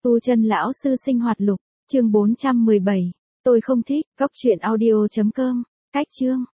Tu chân lão sư sinh hoạt lục, chương 417. Tôi không thích, cốc truyện audio.com, cách chương.